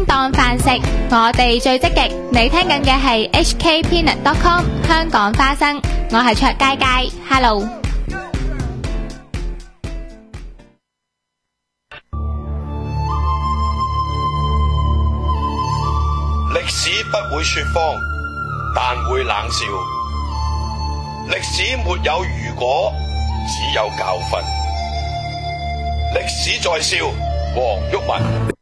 叮當飯食，我哋最積極。你聽緊嘅係 hkpeanut.com 香港花生，我係卓佳佳 ，Hello。 歷史不會說謊，但會冷笑。歷史沒有如果，只有教訓。歷史在笑，黃毓民。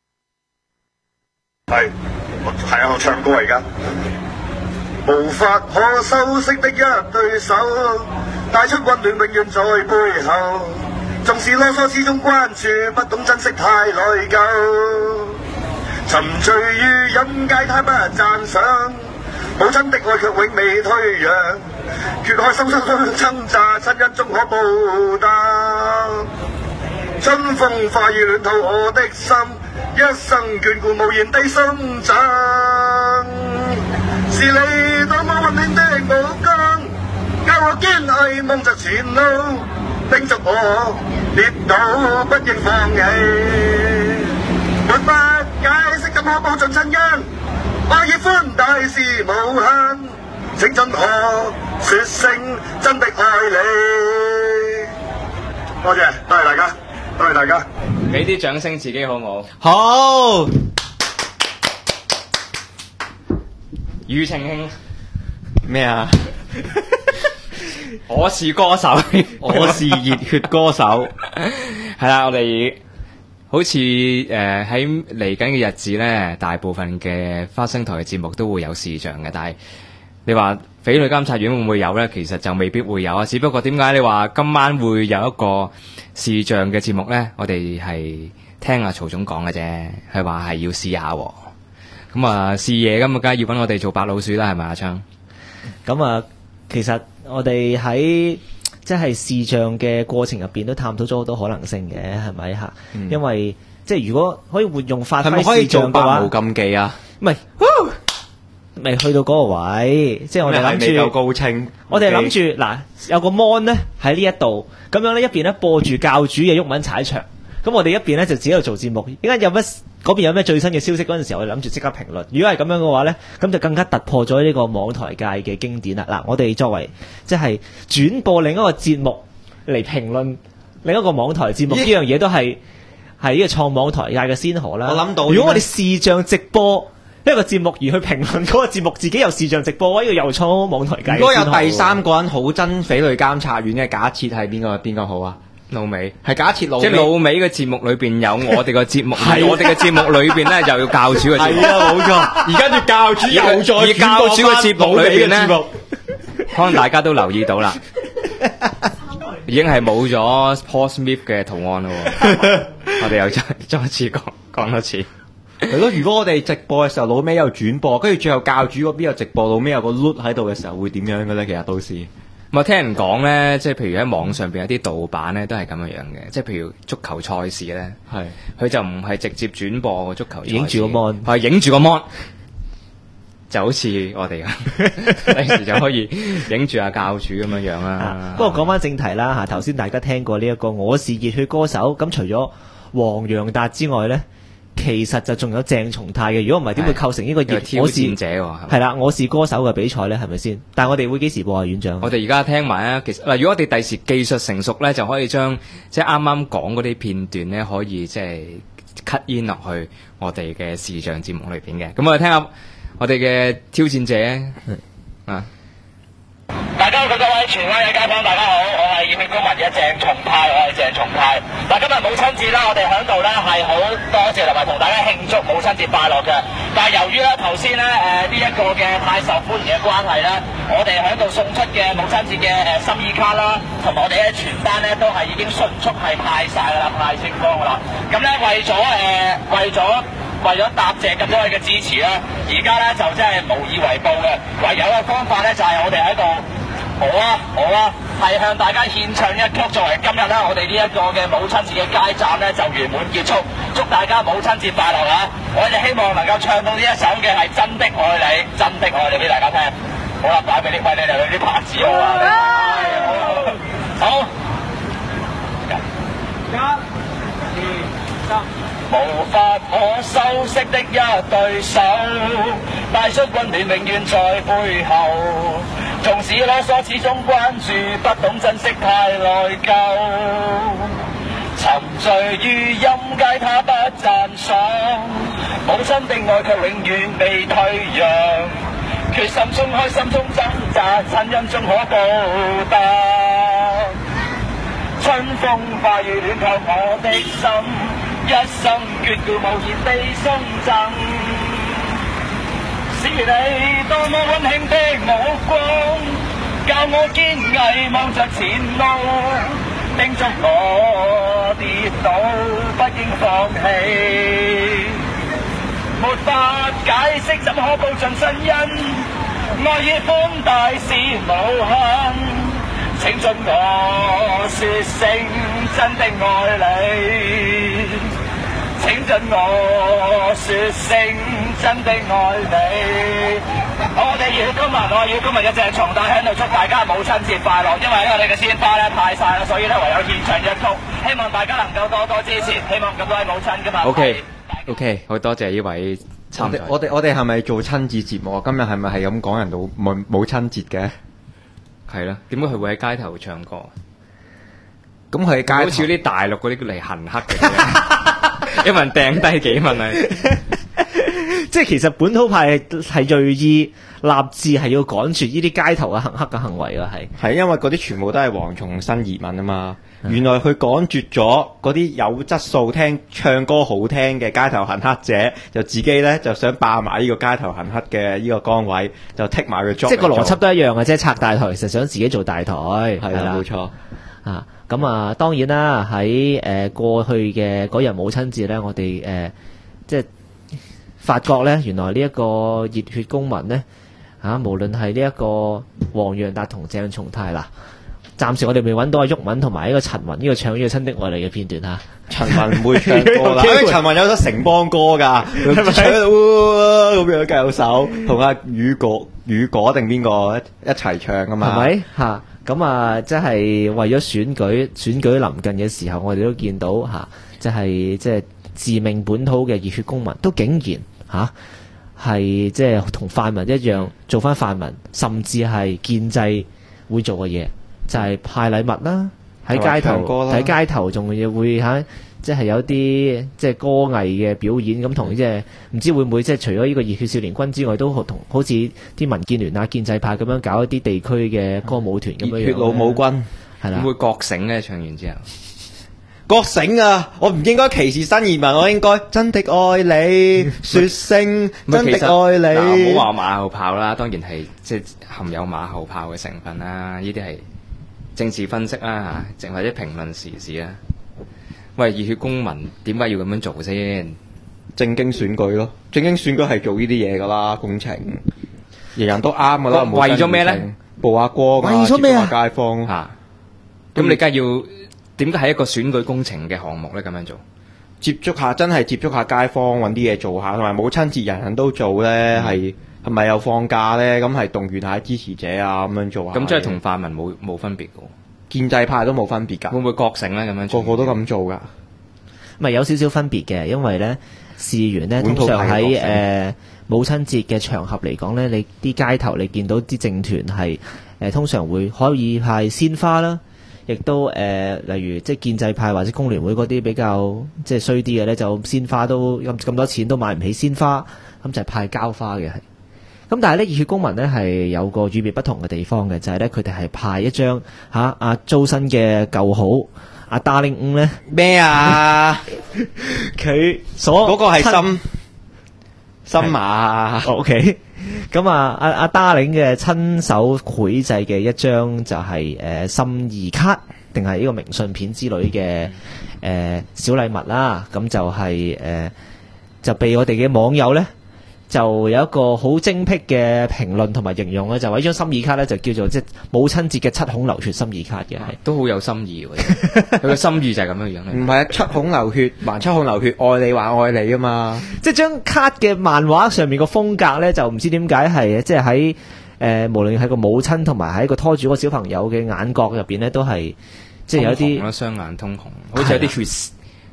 係啊，我唱歌而家。無法可修飾的一對手，帶出溫暖永遠在背後。縱使囉嗦始終關注，不懂珍惜太內疚。沉醉於飲戒太不讚賞，母親的愛卻永未退讓。決開心心掙扎，親恩終可報答。春風化雨暖透我的心，一生眷顧無言地生長。是你多麼溫暖的目光，教我堅毅夢着前路，叮囑我跌倒不應放棄。沒法解釋怎可報盡親恩，愛與歡大是無限，請准我說聲真的愛你。多謝大家，多謝大家。 俾啲掌聲自己好冇？ 好。 庾澄慶咩啊？ 我是歌手， 我是熱血歌手。 係啦，我哋好似喺嚟緊嘅日子咧，大部分嘅花生台嘅節目都會有視像嘅，但係你話翡翠監察院會唔會有咧？其實就未必會有啊。只不過點解你話今晚會有一個視像嘅節目咧？我哋係聽阿曹總講嘅啫，佢話係要試下喎。咁啊試嘢咁啊，梗係要揾我哋做白老鼠啦，係咪阿昌？ 咁啊，其實我哋喺即係視像嘅過程入邊都探討咗好多可能性嘅，係咪嚇？因為即係如果可以活用發揮視像嘅話，係咪可以做百無禁忌啊？唔係，未去到嗰個位，即係我哋諗住未夠高清。我哋諗住嗱，有個 mon 咧喺呢一度，咁樣咧一邊咧播住教主嘅毓民踩場，咁我哋一邊咧就自己喺度做節目。依家有乜嗰邊有咩最新嘅消息嗰陣時候，我哋諗住即刻評論。如果係咁樣嘅話咧，咁就更加突破咗呢個網台界嘅經典啦。嗱，我哋作為即係轉播另一個節目嚟評論另一個網台節目呢樣嘢，都係呢個創網台界嘅先河啦。我諗到，如果我哋視像直播一個節目而去評論嗰個節目，自己又視像直播，呢個又創網台界。如果有第三個人好憎翡翠監察院嘅，假設係邊個好啊？老美係假設老美，即係老美嘅節目裏邊有我哋個節目，係我哋嘅節目裏邊咧就要教主嘅節目。係啊，冇錯。而家啲教主又再教主嘅節目裏邊咧，可能大家都留意到啦，已經係冇咗 Paul Smith 嘅圖案咯。我哋又再一次講多次。係咯，如果我哋直播嘅時候老尾有轉播，跟住最後教主嗰邊有直播，老尾有個 loop 喺度嘅時候，會點樣嘅咧？其實到時。我聽人講咧，即係譬如喺網上邊有啲盜版咧，都係咁樣樣嘅。即係譬如足球賽事咧，係佢就唔係直接轉播個足球賽事，影住個 mon，係影住個 mon，就好似我哋咁，第時就可以影住阿教主咁樣樣啦。不過講翻正題啦嚇，頭先大家聽過呢一個我是熱血歌手，咁除咗黃洋達之外咧，其實就仲有鄭松泰嘅，如果唔係點會構成呢個挑戰者喎？係啦，我是歌手嘅比賽咧，係咪先？但係我哋會幾時播啊，院長？我哋而家聽埋啊，其實嗱，如果我哋第時技術成熟咧，就可以將即係啱啱講嗰啲片段咧，可以即係 cut in 落去我哋嘅視像節目裏邊嘅。咁我哋聽下我哋嘅挑戰者啊！大家好，各位荃灣嘅街坊，大家好，我係熱血公民嘅鄭松泰，我係鄭松泰。嗱，今日母親節啦，我哋喺度咧係好多謝同埋同大家慶祝母親節快樂嘅。但係由於咧頭先咧呢一個嘅太受歡迎嘅關係咧，我哋喺度送出嘅母親節嘅心意卡啦，同埋我哋嘅傳單咧都係已經迅速係派晒噶啦，派清光噶啦。咁咧為咗答謝咁多位嘅支持咧，而家咧就真係無以為報嘅，唯有嘅方法咧就係我哋喺度。好啊，係向大家獻唱一曲，作為今日咧我哋呢一個嘅母親節嘅街站咧就圓滿結束，祝大家母親節快樂啊！我哋希望能夠唱到呢一首嘅係真的愛你，真的愛你俾大家聽。好啦，擺俾你哋啲拍子好啊！好，1、2、3。 無法可修飾的一對手，帶出溫暖永遠在背後。縱使囉嗦，始終關注，不懂珍惜太內疚。沉醉於音階，他不讚賞。母親的愛卻永遠未退讓。決心衝開，心中掙扎，親恩終可報答。春風化雨暖透我的心，一生眷顧無言地送贈。是你多麼溫馨的目光，教我堅毅望着前路，叮囑我跌倒不應放棄。沒法解釋，怎可報盡親恩？愛與寬大是無限，請准我說聲真的愛你。請准我說聲真的愛你。我哋要今日，我要今日一隻重大喺度祝大家母親節快樂。因為我哋嘅鮮花咧太晒啦，所以咧唯有獻唱一曲，希望大家能夠多多支持，希望咁多位母親今日。 OK， 好多謝呢位參賽。 我哋係咪做親子節目？今日係咪係咁講人到母親節嘅？ 係啦，點解佢會喺街頭唱歌？ 咁佢喺街頭好似啲大陸嗰啲嚟行乞嘅，一問掟低幾問啊！ 即係其實本土派係銳意立志係要趕絕呢啲街頭嘅行乞嘅行為㗎， 係因為嗰啲全部都係蝗蟲新移民啊嘛。原來佢趕絕咗嗰啲有質素唱歌好聽嘅街頭行乞者，就自己咧就想霸埋呢個街頭行乞嘅呢個崗位，就剔埋佢 job。即係個邏輯都一樣嘅啫，拆大台其實想自己做大台，係啦，冇錯啊。咁啊，當然啦，喺過去嘅嗰日母親節咧，我哋即係發覺咧，原來呢一個熱血公民咧無論係呢一個黃洋達同鄭松泰啦。暫時我哋未揾到阿毓民同埋呢個陳雲呢個唱呢個親的愛嚟嘅片段嚇。陳雲唔會唱歌啦，因為陳雲有咗城邦歌㗎，唱到咁樣教手，同阿雨果定邊個一齊唱㗎嘛？係咪嚇？咁啊，即係為咗選舉臨近嘅時候，我哋都見到嚇，即係自命本土嘅熱血公民，都竟然嚇係即係同泛民一樣做翻泛民，甚至係建制會做嘅嘢。就係派禮物啦，喺街頭仲要會即係有啲即係歌藝嘅表演，咁同即係唔知會唔會即係除咗呢個熱血少年軍之外，都同好似啲民建聯啊、建制派咁樣搞一啲地區嘅歌舞團咁樣。熱血老舞軍係啦，會覺醒咧唱完之後。覺醒啊！我唔應該歧視新移民，我應該真的愛你，說聲真的愛你。唔好話馬後炮啦，當然係即係含有馬後炮嘅成分啦，呢啲係。政治分析啦嚇，或者評論時事啦。喂，熱血公民點解要咁樣做先？正經選舉咯，正經選舉係做呢啲嘢噶啦，工程，人人都啱噶啦。為咗咩咧？曝下光啊，接觸下街坊嚇。咁你梗係要點解係一個選舉工程嘅項目咧？咁樣做，真係接觸下街坊，揾啲嘢做下，同埋母親節人人都做咧，係咪有放假咧？咁係動員下支持者啊，咁樣做下。咁即係同泛民冇分別嘅，建制派都冇分別㗎。會唔會覺醒咧？咁樣個個都咁做㗎？咪有少少分別嘅，因為咧事緣咧通常喺母親節嘅場合嚟講咧，你啲街頭你見到啲政團係通常會可以派鮮花啦，亦都例如即係建制派或者工聯會嗰啲比較即係衰啲嘅咧，就鮮花都咁多錢都買唔起鮮花，咁就係派膠花嘅係。咁但係咧，熱血公民咧係有個與別不同嘅地方嘅，就係咧佢哋係派一張阿周身嘅舊好阿 Darling 5咧咩啊？佢嗰個係新馬 OK。咁阿 Darling 嘅親手繪製嘅一張就係心意卡定係呢個明信片之類嘅小禮物啦。咁就係就被我哋嘅網友咧。就有一個好精闢嘅評論同埋形容咧，就話呢張心意卡咧就叫做即係母親節嘅7孔流血心意卡嘅，係都好有心意喎。佢個心意就係咁樣樣。唔係啊，7孔流血還7孔流血，愛你還愛你啊嘛！即係張卡嘅漫畫上面個風格咧，就唔知點解係即係喺無論係個母親同埋喺個拖住個小朋友嘅眼角入邊咧，都係即係有啲雙眼通紅，好似有啲血。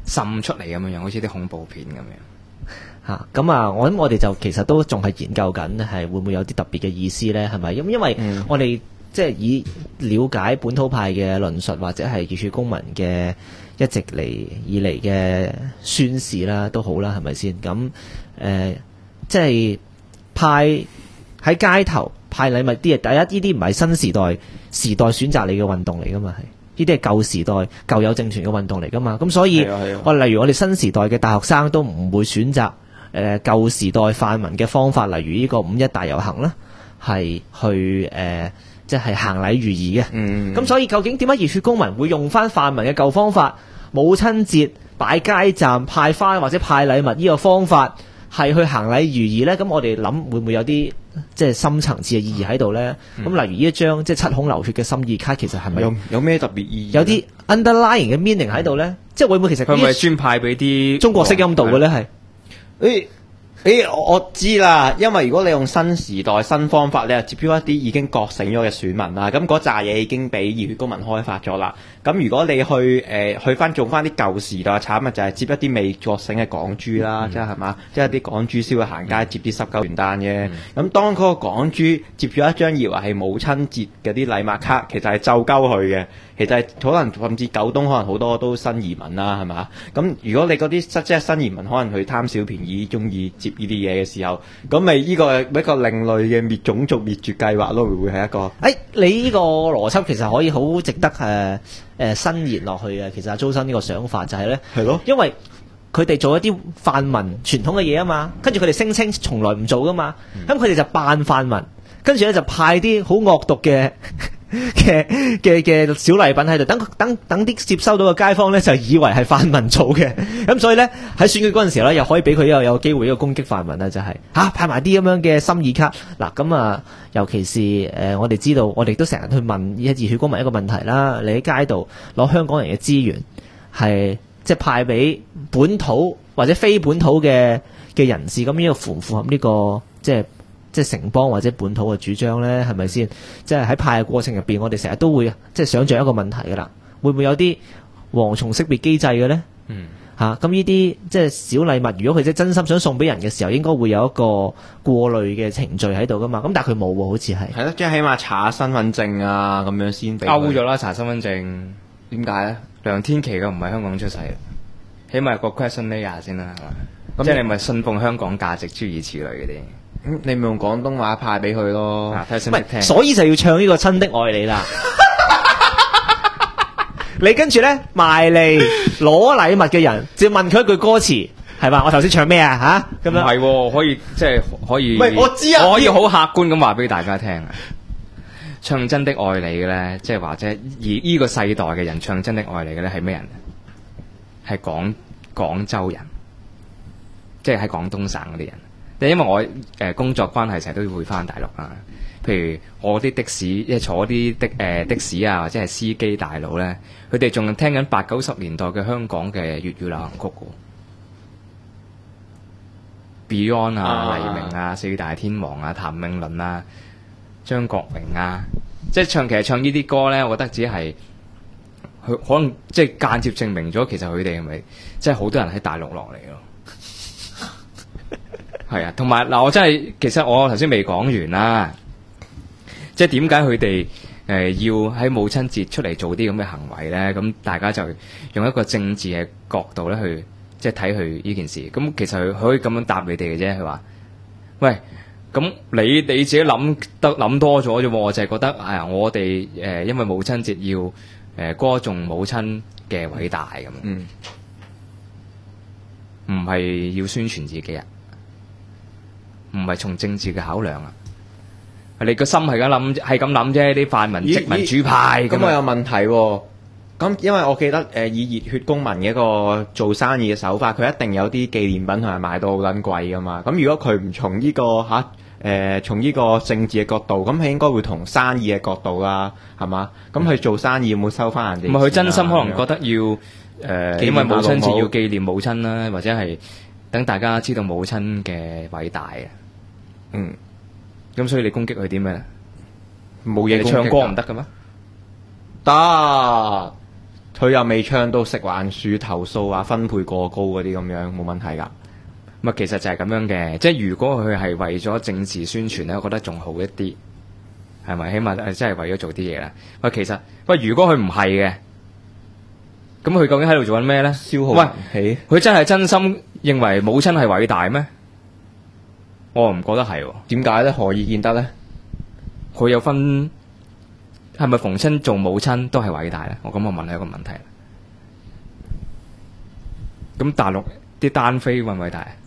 滲出嚟咁樣樣，好似啲恐怖片咁樣。 咁啊，我諗我哋就其實都仲係研究緊，係會唔會有啲特別嘅意思咧？係咪？因為我哋即係以了解本土派嘅論述，或者係熱血公民嘅一直以嚟嘅宣示啦，都好啦，係咪先？咁即係派喺街頭派禮物啲嘢，第一呢啲唔係新時代選擇你嘅運動嚟噶嘛，係呢啲係舊時代舊有政權嘅運動嚟噶嘛。咁所以例如我哋新時代嘅大學生都唔會選擇舊時代泛民嘅方法，例如呢個五一大遊行啦，係去即係行禮如儀嘅。咁所以究竟點解熱血公民會用翻泛民嘅舊方法，母親節擺街站派花或者派禮物呢個方法係去行禮如儀呢？咁我哋諗會唔會有啲即係深層次嘅意義喺度呢？咁例如呢一張即係七孔流血嘅心意卡，其實係咪有咩特別意義？ 有啲 underlying 嘅 meaning 喺度呢？即係會唔會其實佢咪專派俾啲中國式音度嘅呢？係我知啦，因為如果你用新時代新方法，你係接標一啲已經覺醒咗嘅選民啦，咁嗰扎嘢已經俾熱血公民開發咗啦。咁如果你去翻做翻啲舊時代嘅產物，就係接一啲未覺醒嘅港豬啦，即係係嘛，即係啲港豬先會行街接啲濕鳩傳單嘅。咁當嗰個港豬接咗一張以為係母親節嘅啲禮物卡，其實係咒鳩佢嘅。其實係可能甚至九東可能好多都新移民啦，係嘛？咁如果你嗰啲即係新移民，可能佢貪小便宜，中意接呢啲嘢嘅時候，咁咪呢個一個另類嘅滅種族滅絕計劃咯，會唔會係一個？ 你呢個邏輯其實可以好值得伸延落去啊！其實阿周生呢個想法就係咧， 係咯， 因為佢哋做一啲泛民傳統嘅嘢啊嘛，跟住佢哋聲稱從來唔做噶嘛，咁佢哋就扮泛民，跟住咧就派啲好惡毒嘅小禮品喺度，等啲接收到嘅街坊咧就以為係泛民做嘅，咁所以咧喺選舉嗰陣時候咧，又可以俾佢有機會攻擊泛民啦，就係派埋啲咁樣嘅心意卡嗱，咁啊，尤其是我哋知道，我哋都成日去問熱血公民一個問題啦，你喺街度攞香港人嘅資源，係即係派俾本土或者非本土嘅人士，咁呢個符唔符合呢個即係城邦或者本土嘅主張呢？係咪先？即係喺派嘅過程入邊，我哋成日都會即係想像一個問題㗎啦。會唔會有啲蝗蟲識別機制嘅呢？咁呢啲即係小禮物，如果佢真心想送俾人嘅時候，應該會有一個過濾嘅程序喺度㗎嘛。咁但係佢冇喎，好似係。 係咯，即係起碼查下身份證啊，咁樣先俾。 勾咗啦，查身份證。點解呢？梁天琦嘅唔係香港出世，起碼有個 questionnaire 先啦，係嘛？即係你咪信奉香港價值諸如此類嗰啲。 你咪用廣東話派俾佢咯， 所以就要唱呢個親的愛你啦。你跟住咧埋嚟攞禮物嘅人，就問佢一句歌詞，係嘛？我頭先唱咩啊？嚇咁樣。 唔係，可以即係可以。 喂，我知啊， 我可以好客觀咁話俾大家聽啊！唱真的愛你嘅咧，即係或者而呢個世代嘅人唱真的愛你嘅咧，係咩人？係廣州人，即係喺廣東省嗰啲人。因為我工作關係，成日都會翻大陸啊。譬如我啲的士，即係坐啲的士啊，或者係司機大佬咧，佢哋仲聽緊80-90年代嘅香港嘅粵語流行曲嘅 Beyond 啊、黎明啊、四大天王啊、譚詠麟啊、張國榮啊，即係其實唱呢啲歌咧，我覺得只係佢可能即係間接證明咗，其實佢哋係咪即係好多人喺大陸落嚟咯。係啊，同埋嗱，我真係其實我頭先未講完啦，即係點解佢哋要喺母親節出嚟做啲咁嘅行為咧？咁大家就用一個政治嘅角度咧去即係睇佢呢件事。咁其實佢可以咁樣答你哋嘅啫。佢話：喂，咁你自己諗多咗啫喎。我就係覺得我哋因為母親節要歌頌母親嘅偉大咁，唔係要宣傳自己啊。唔係從政治嘅考量啊！你個心係咁諗啫，啲泛民殖民主派咁我有問題喎。咁因為我記得以熱血公民嘅一個做生意嘅手法，佢一定有啲紀念品同埋賣到好撚貴噶嘛。咁如果佢唔從呢個從呢個政治嘅角度，咁佢應該會同生意嘅角度啦，係嘛？咁佢做生意有冇收翻人哋？ 唔係佢真心可能覺得要因為母親節要紀念母親啦，或者係等大家知道母親嘅偉大啊！咁所以你攻擊佢啲咩咧？冇嘢，唱歌唔得嘅咩？ 得， 佢又未唱到食環署投訴話分配過高嗰啲咁樣，冇問題㗎。 咪其實就係咁樣嘅，即係如果佢係為咗政治宣傳咧，我覺得仲好一啲，係咪？起碼真係為咗做啲嘢啦。喂，其實喂，如果佢唔係嘅，咁佢究竟喺度做緊咩咧？ 消耗喂氣， 佢真係真心認為母親係偉大咩？我唔覺得係喎。 點解咧？何以見得咧？ 佢有分係咪逢親做母親都係偉大咧？我問係一個問題。咁大陸啲單飛偉唔偉大啊？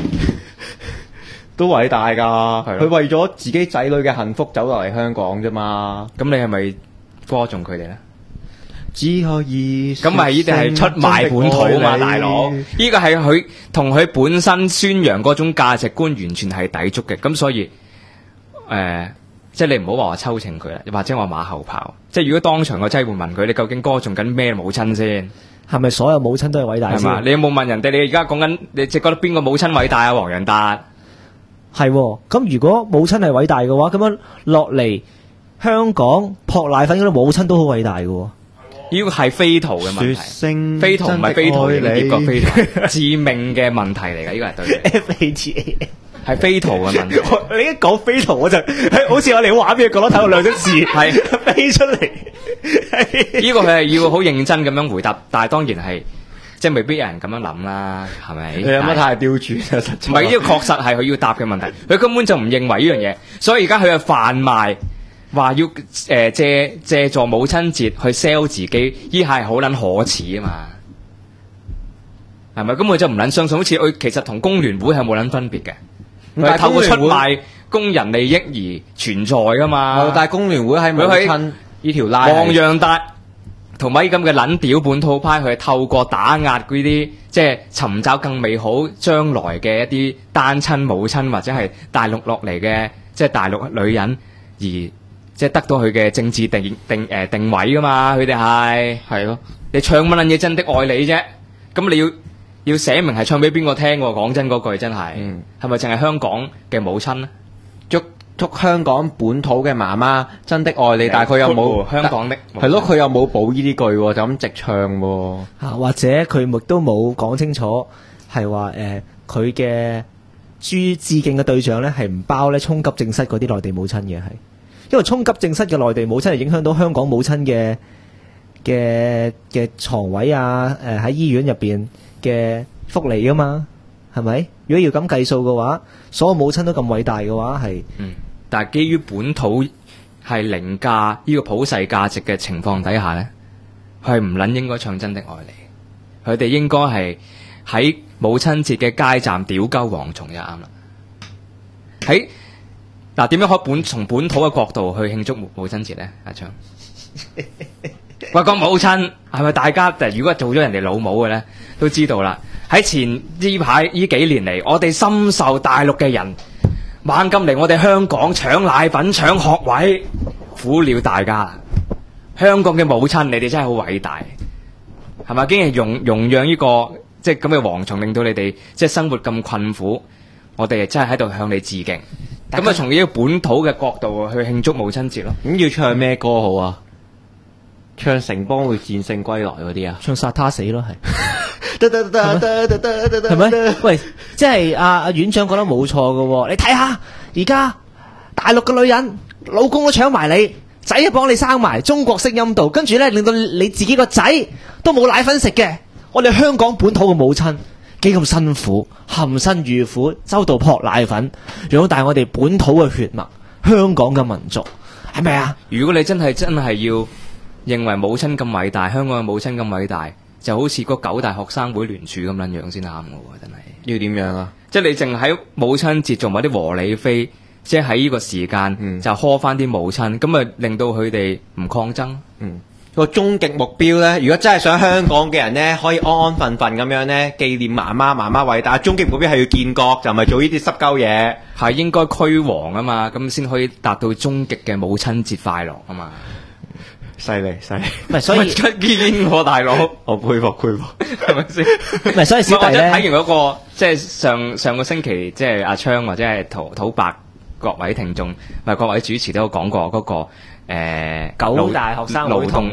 都偉大㗎， 係咯佢為咗自己仔女嘅幸福走落嚟香港啫嘛。 咁你係咪歌頌佢哋咧？ 只可以咁咪呢啲係出賣本土啊嘛，大佬！呢個係佢同佢本身宣揚嗰種價值觀完全係抵觸嘅。咁所以即係你唔好話抽情佢啦，或者話馬後炮。即係如果當場個劑會問佢，你究竟歌頌緊咩母親先？ 係咪所有母親都係偉大先？ 係嘛？你有冇問人哋？你而家講緊，你只覺得邊個母親偉大啊？黃仁達係喎，咁如果母親係偉大嘅話，咁樣落嚟香港撲奶粉嗰啲母親都好偉大嘅喎。 呢個係飛圖嘅問題， 聲飛圖唔係飛圖真的愛你結果飛圖致命嘅問題嚟㗎，呢個係對嘅。 FATA 係飛圖嘅問題。 你一講飛圖我就好似我哋畫面嘅角落睇到兩隻字係飛出嚟。 呢個佢係要好認真咁樣回答，但係當然係即係未必有人咁樣諗啦，係咪？ 你有乜太刁鑽啊？實在唔係呢個確實係佢要答嘅問題，佢根本就唔認為呢樣嘢，所以而家佢係販賣。話要借助母親節去 sell 自己，依下係好撚可恥啊嘛，係咪？咁佢就唔撚相信，好似佢其實同工聯會係冇撚分別嘅，佢係透過出賣工人利益而存在噶嘛。 但係工聯會喺母親呢條拉， 黃洋達同埋咁嘅撚屌本土派，佢係透過打壓嗰啲即係尋找更美好將來嘅一啲單親母親或者係大陸落嚟嘅即係大陸女人而。即係得到佢嘅政治定位噶嘛，佢哋係咯。你唱乜撚嘢真的愛你啫？咁你要寫明係唱俾邊個聽喎？講真嗰句真係，係咪淨係香港嘅母親咧？ 祝香港本土嘅媽媽真的愛你，但係佢又冇香港的係咯，佢又冇補呢啲句喎，就咁直唱喎。 或者佢亦都冇講清楚，係話佢嘅致敬嘅對象咧係唔包咧衝急症室嗰啲內地母親嘅係。因為衝急症室嘅內地母親係影響到香港母親嘅床位啊，喺醫院入邊嘅福利噶嘛，係咪？如果要咁計數嘅話，所有母親都咁偉大嘅話係， 但係基於本土係凌駕呢個普世價值嘅情況底下咧，佢係唔撚應該唱真的愛你，佢哋應該係喺母親節嘅街站屌鳩蝗蟲就啱啦，喺。嗱，點樣可以從本土嘅角度去慶祝母親節咧？阿昌，喂，講母親係咪大家？如果做咗人哋老母嘅咧，都知道啦。喺前呢排呢幾年嚟，我哋深受大陸嘅人猛咁嚟我哋香港搶奶粉、搶學位，苦了大家啦。香港嘅母親，你哋真係好偉大，係咪？竟然容讓呢個即係咁嘅蝗蟲，令到你哋即係生活咁困苦，我哋真係喺度向你致敬。咁啊，從呢個本土嘅角度去慶祝母親節咯。 咁要唱咩歌好啊？唱城邦會戰勝歸來嗰啲啊？ 唱殺他死咯，係。係咪？喂，即係阿院長覺得冇錯嘅，你睇下而家大陸嘅女人，老公都搶埋你，仔又幫你生埋，中國式陰道，跟住咧令到你自己個仔都冇奶粉食嘅。我哋香港本土嘅母親。幾咁辛苦，含辛茹苦，周到撲奶粉，養大我哋本土嘅血脈，香港嘅民族，係咪啊？ 如果你真係要認為母親咁偉大，香港嘅母親咁偉大，就好似嗰9大學生會聯署咁撚樣先啱嘅喎，真係。要點樣啊？即係你淨喺母親節做埋啲和理非，即係喺呢個時間就呵翻啲母親，咁咪令到佢哋唔抗爭。 個終極目標咧，如果真係想香港嘅人咧，可以安安分分咁樣咧紀念媽媽偉大，終極目標係要建國，就唔係做呢啲濕鳩嘢， 係應該驅蝗啊嘛，咁先可以達到終極嘅母親節快樂啊嘛。 犀利， 唔係所以出堅喎大佬， 我佩服， 係咪先？ 唔係所以小弟咧睇完嗰個即係上個星期，即係阿昌或者係土伯各位聽眾，唔係各位主持都有講過嗰個。9大學生會同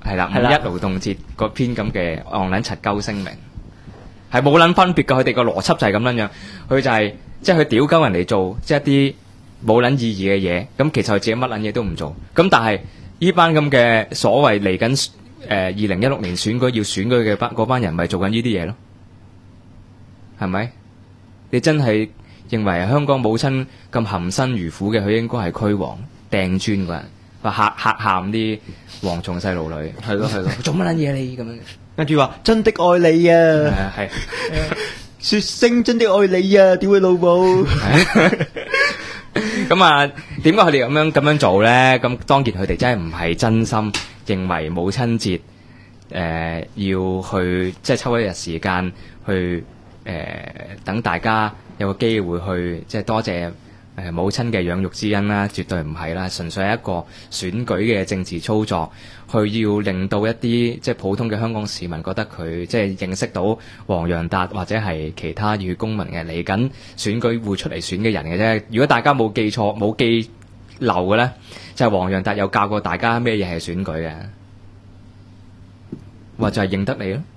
係啦，五係啦一勞動節嗰篇咁嘅戇撚柒鳩聲明，係冇撚分別㗎。佢哋個邏輯就係咁樣樣，佢就係即係佢屌鳩人哋做即係一啲冇撚意義嘅嘢，咁其實佢自己乜撚嘢都唔做。咁但係呢班咁嘅所謂嚟緊2016年選舉要選舉嘅嗰班人，咪做緊呢啲嘢咯？係咪？你真係認為香港母親咁含辛茹苦嘅，佢應該係驅王掟磚嗰人，話嚇喊啲蝗蟲細路女， 係咯， 做乜撚嘢你咁樣？ 跟住話真的愛你啊， 係説聲真的愛你啊，屌佢老母！ 咁啊，點解佢哋咁樣做咧？咁當然佢哋真係唔係真心認為母親節要去即係抽一日時間去等大家有個機會去即係多謝母親嘅養育之恩啦，絕對唔係啦，純粹係一個選舉嘅政治操作，去要令到一啲即係普通嘅香港市民覺得佢即係認識到黃洋達或者係其他熱血公民嘅嚟緊選舉會出嚟選嘅人嘅啫。如果大家冇記錯冇記漏嘅咧，就係黃洋達有教過大家咩嘢係選舉嘅，或者係認得你咯。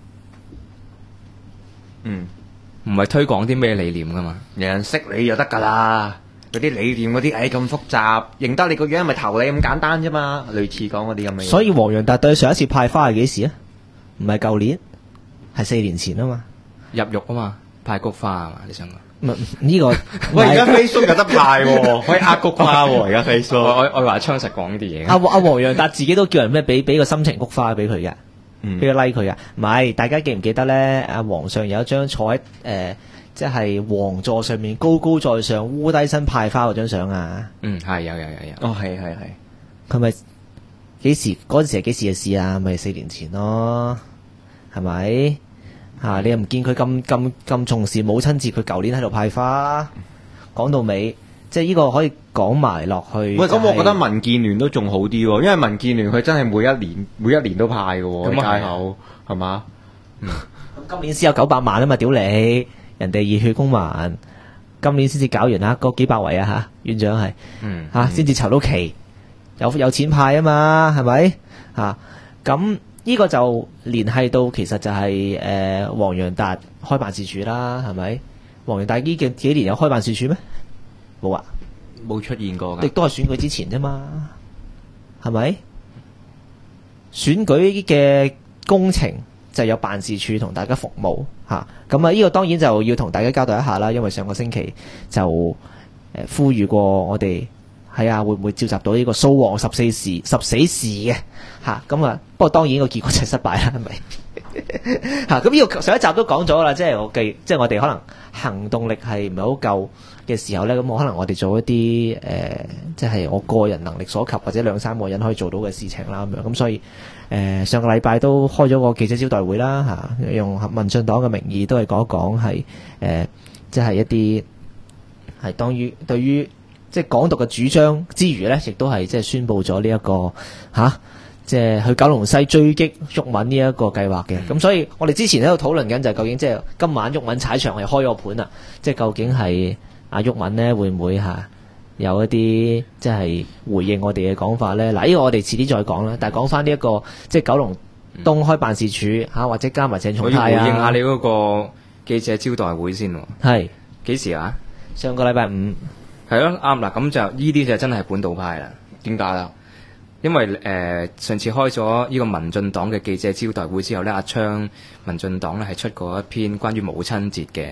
唔係推廣啲咩理念噶嘛， 人人識你就得㗎啦。嗰啲理念嗰啲，咁複雜，認得你個樣咪投你咁簡單啫嘛。類似講嗰啲咁嘅嘢。 所以黃洋達對上一次派花係幾時啊？唔係舊年，係4年前啊嘛。 入獄啊嘛，派菊花啊嘛，你想講？ 呢個喂，而家 Facebook 有得派喎，可以呃菊花喎。而家 Facebook， 我話槍實講呢啲嘢。 阿黃洋達自己都叫人咩俾個心情菊花俾佢嘅。俾個 like 佢啊！唔係，大家記唔記得咧？阿皇上有一張坐喺即係皇座上面高高在上烏低身派花嗰張相啊！ 係有。 哦，係。 佢咪幾時嗰陣時係幾時嘅事啊？咪4年前咯，係咪嚇？你又唔見佢咁重視母親節？佢舊年喺度派花，講到尾。即係呢個可以講埋落去。喂， 咁我覺得民建聯都仲好啲喎，因為民建聯佢真係每一年都派嘅喎，街口係嘛？ 今年先有900萬啊嘛，屌你！人哋熱血公民，今年先至搞完啊，嗰幾百圍啊嚇，院長係先至籌到期，有錢派啊嘛，係咪嚇？咁呢個就聯繫到其實就係黃洋達開辦事處啦，係咪？黃洋達呢幾年有開辦事處咩？冇啊， 冇出現過㗎， 亦都係選舉之前啫嘛，係咪？選舉嘅工程就有辦事處同大家服務嚇，咁啊呢個當然就要同大家交代一下啦，因為上個星期就呼籲過我哋係啊，會唔會召集到呢個掃黃十死士嘅嚇？咁啊，不過當然個結果就係失敗啦，係咪？嚇，咁呢個上一集都講咗啦，即係我哋可能行動力係唔係好夠嘅時候咧，咁可能我哋做一啲即係我個人能力所及或者2-3個人可以做到嘅事情啦咁樣。咁所以上個禮拜都開咗個記者招待會啦嚇，用民進黨嘅名義都係講一講係即係一啲係對於即係港獨嘅主張之餘咧，亦都係即係宣佈咗呢一個即係去九龍西追擊毓民呢一個計劃嘅。咁所以我哋之前喺度討論緊就係究竟即係今晚毓民踩場係開個盤啊，即係究竟係阿毓民呢會唔會有一啲即係回應我哋嘅講法咧？嗱，呢個我哋遲啲再講啦。但係講翻呢一個即係九龍東開辦事處或者加埋鄭松泰啊， 回應下你嗰個記者招待會先喎。 係幾時啊？ 上個禮拜5。 係咯，啱啦。咁就呢啲就真係本土派啦。 點解啦？ 因為上次開咗呢個民進黨嘅記者招待會之後咧，阿昌民進黨咧係出過一篇關於母親節嘅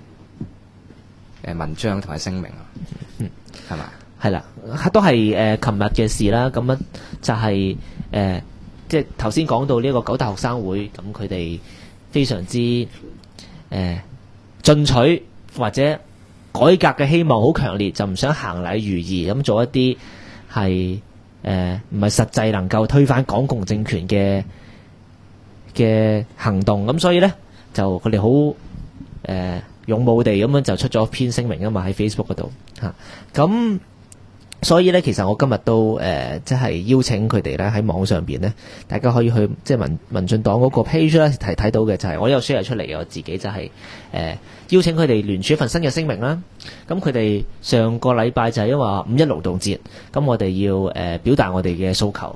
文章同埋聲明啊，係嘛？ 係啦，都係琴日嘅事啦。咁樣就係即係頭先講到呢個9大學生會，咁佢哋非常之進取或者改革嘅希望好強烈，就唔想行禮如儀咁做一啲係唔係實際能夠推翻港共政權嘅行動。咁所以咧就佢哋好勇武地咁樣就出咗篇聲明啊嘛，喺 Facebook 嗰度嚇。咁所以咧其實我今日都即係邀請佢哋咧喺網上邊咧，大家可以去即係民進黨嗰個 page 咧睇到嘅就係我有 share 出嚟嘅，我自己就係邀請佢哋聯署一份新嘅聲明啦。咁佢哋上個禮拜就係因為5·1勞動節，咁我哋要表達我哋嘅訴求。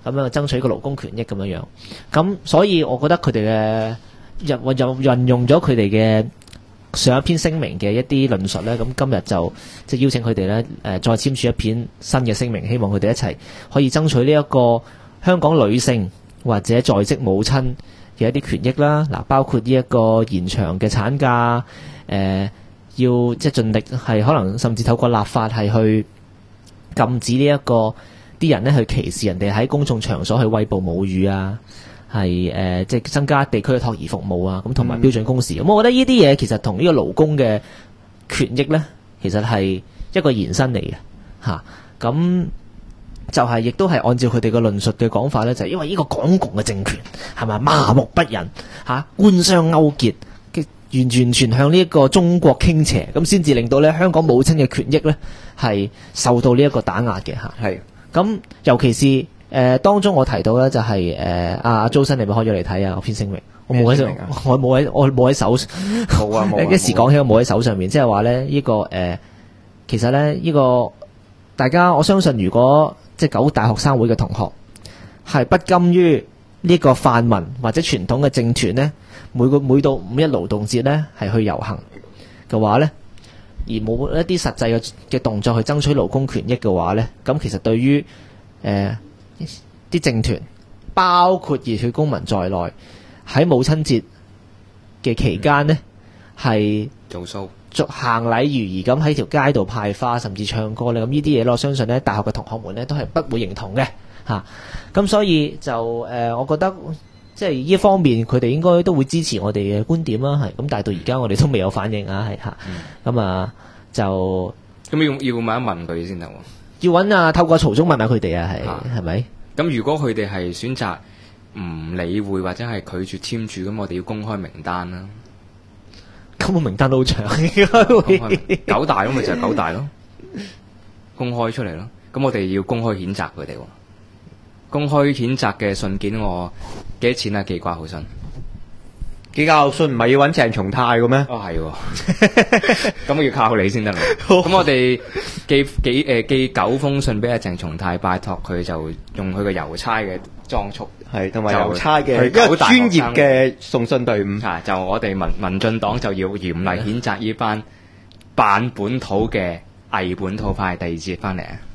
咁樣爭取個勞工權益咁樣樣。咁所以我覺得佢哋嘅運用咗佢哋嘅上一篇聲明嘅一啲論述咧，咁今日就即係邀請佢哋咧再簽署一篇新嘅聲明，希望佢哋一齊可以爭取呢一個香港女性或者在職母親嘅一啲權益啦。嗱，包括呢一個延長嘅產假，要即係盡力係可能甚至透過立法係去禁止呢一個啲人咧去歧視人哋喺公眾場所去餵哺母乳啊，係即係增加地區嘅托兒服務啊，咁同埋標準工時。咁我覺得呢啲嘢其實同呢個勞工嘅權益咧，其實係一個延伸嚟嘅嚇。咁就係亦都係按照佢哋嘅論述嘅講法咧，就係因為呢個港共嘅政權係咪麻木不仁嚇，官商勾結，完全向呢一個中國傾斜，咁先至令到咧香港母親嘅權益咧係受到呢一個打壓嘅嚇。係咁，尤其是當中我提到咧就係阿周生，你咪開咗嚟睇啊嗰篇聲明，我冇喺我冇喺手，冇啊冇一時講起我冇喺手上面，即係話咧呢個其實咧呢個大家我相信，如果即係九大學生會嘅同學係不甘於呢個泛民或者傳統嘅政團咧，每到五一勞動節咧係去遊行嘅話咧，而冇一啲實際嘅動作去爭取勞工權益嘅話咧，咁其實對於啲政團，包括熱血公民在內，喺母親節嘅期間咧係做 show。 行禮如儀咁喺條街度派花，甚至唱歌咧，咁呢啲嘢咧，我相信咧大學嘅同學們咧都係不會認同嘅嚇。咁所以就我覺得即係呢一方面，佢哋應該都會支持我哋嘅觀點啦，係咁。但係到而家我哋都未有反應啊，係嚇。咁就咁要問一問佢先得喎。 要揾透過曹總問下佢哋啊，係咪？ 咁如果佢哋係選擇唔理會或者係拒絕簽署，咁我哋要公開名單啦。 咁個名單都好長， 九大咁咪就係九大咯，公開出嚟咯。咁我哋要公開譴責佢哋喎。公開譴責嘅信件我幾多錢啊？寄掛號信， 寄掛號信唔係要揾鄭松泰嘅咩？ 哦係喎，咁要靠你先得啦。咁我哋寄9封信俾阿鄭松泰，拜託佢就用佢個郵差嘅裝束。 係，同埋郵差嘅一個專業嘅送信隊伍。 就我哋民進黨就要嚴厲譴責呢班扮本土嘅偽本土派第二節翻嚟啊！